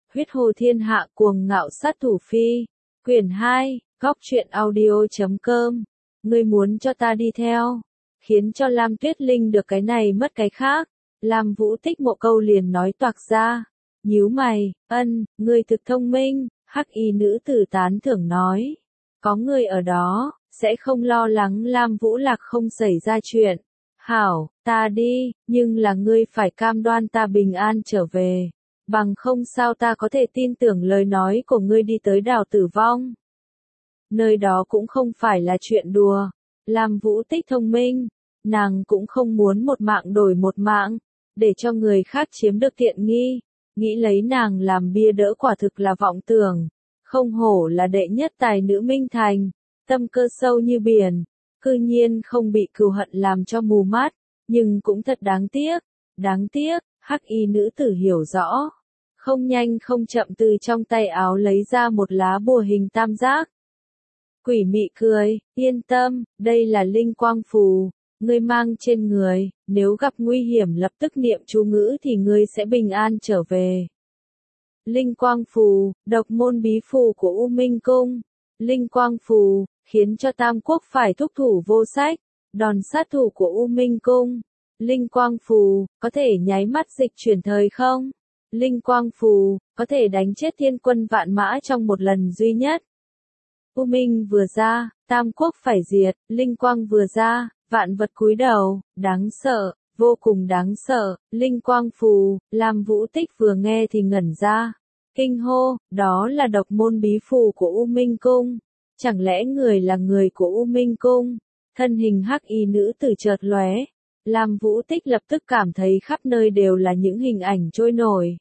Huyết Hồ Thiên Hạ Cuồng Ngạo Sát Thủ Phi. Quyển 2, Góc Truyện Audio.com. Ngươi muốn cho ta đi theo, khiến cho Lam Tuyết Linh được cái này mất cái khác. Lam Vũ Tích một câu liền nói toạc ra. Nhíu mày, ngươi thực thông minh, hắc y nữ tử tán thưởng nói. Có ngươi ở đó, sẽ không lo lắng Lam Vũ Lạc không xảy ra chuyện. Hảo, ta đi, nhưng là ngươi phải cam đoan ta bình an trở về. Bằng không sao ta có thể tin tưởng lời nói của ngươi đi tới đảo tử vong. Nơi đó cũng không phải là chuyện đùa. Lam Vũ Tích thông minh, nàng cũng không muốn một mạng đổi một mạng, để cho người khác chiếm được tiện nghi. Nghĩ lấy nàng làm bia đỡ quả thực là vọng tưởng. Không hổ là đệ nhất tài nữ Minh Thành, tâm cơ sâu như biển, cư nhiên không bị cừu hận làm cho mù mắt, nhưng cũng thật đáng tiếc, hắc y nữ tử hiểu rõ. Không nhanh không chậm từ trong tay áo lấy ra một lá bùa hình tam giác. Quỷ mị cười, yên tâm, đây là linh quang phù, ngươi mang trên người, nếu gặp nguy hiểm lập tức niệm chú ngữ thì ngươi sẽ bình an trở về. Linh quang phù, độc môn bí phù của U Minh Cung. Linh quang phù, khiến cho Tam Quốc phải thúc thủ vô sách, đòn sát thủ của U Minh Cung. Linh quang phù, có thể nháy mắt dịch chuyển thời không? Linh quang phù, có thể đánh chết thiên quân vạn mã trong một lần duy nhất. U Minh vừa ra, Tam Quốc phải diệt, linh quang vừa ra, vạn vật cúi đầu, đáng sợ, vô cùng đáng sợ, linh quang phù, Lam Vũ Tích vừa nghe thì ngẩn ra. Kinh hô, đó là độc môn bí phù của U Minh Cung. Chẳng lẽ người là người của U Minh Cung? Thân hình hắc y nữ tử chợt lóe. Lam Vũ Tích lập tức cảm thấy khắp nơi đều là những hình ảnh trôi nổi.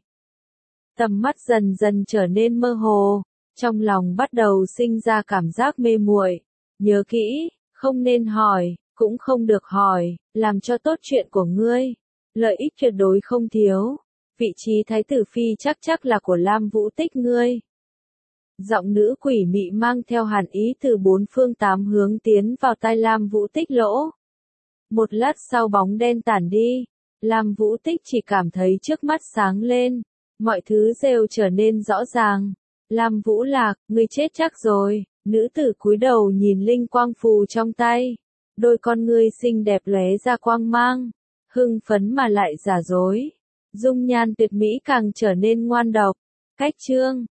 Tầm mắt dần dần trở nên mơ hồ, trong lòng bắt đầu sinh ra cảm giác mê muội. Nhớ kỹ, không nên hỏi, cũng không được hỏi, làm cho tốt chuyện của ngươi. Lợi ích tuyệt đối không thiếu. Vị trí thái tử phi chắc là của Lam Vũ Tích ngươi. Giọng nữ quỷ mị mang theo hàn ý từ bốn phương tám hướng tiến vào tai Lam Vũ Tích lỗ. Một lát sau bóng đen tản đi, Lam Vũ Tích chỉ cảm thấy trước mắt sáng lên, mọi thứ đều trở nên rõ ràng. Lam Vũ Lạc, ngươi chết chắc rồi. Nữ tử cúi đầu nhìn linh quang phù trong tay, đôi con ngươi xinh đẹp lóe ra quang mang, hưng phấn mà lại giả dối. Dung nhan tuyệt mỹ càng trở nên ngoan độc. Cách chương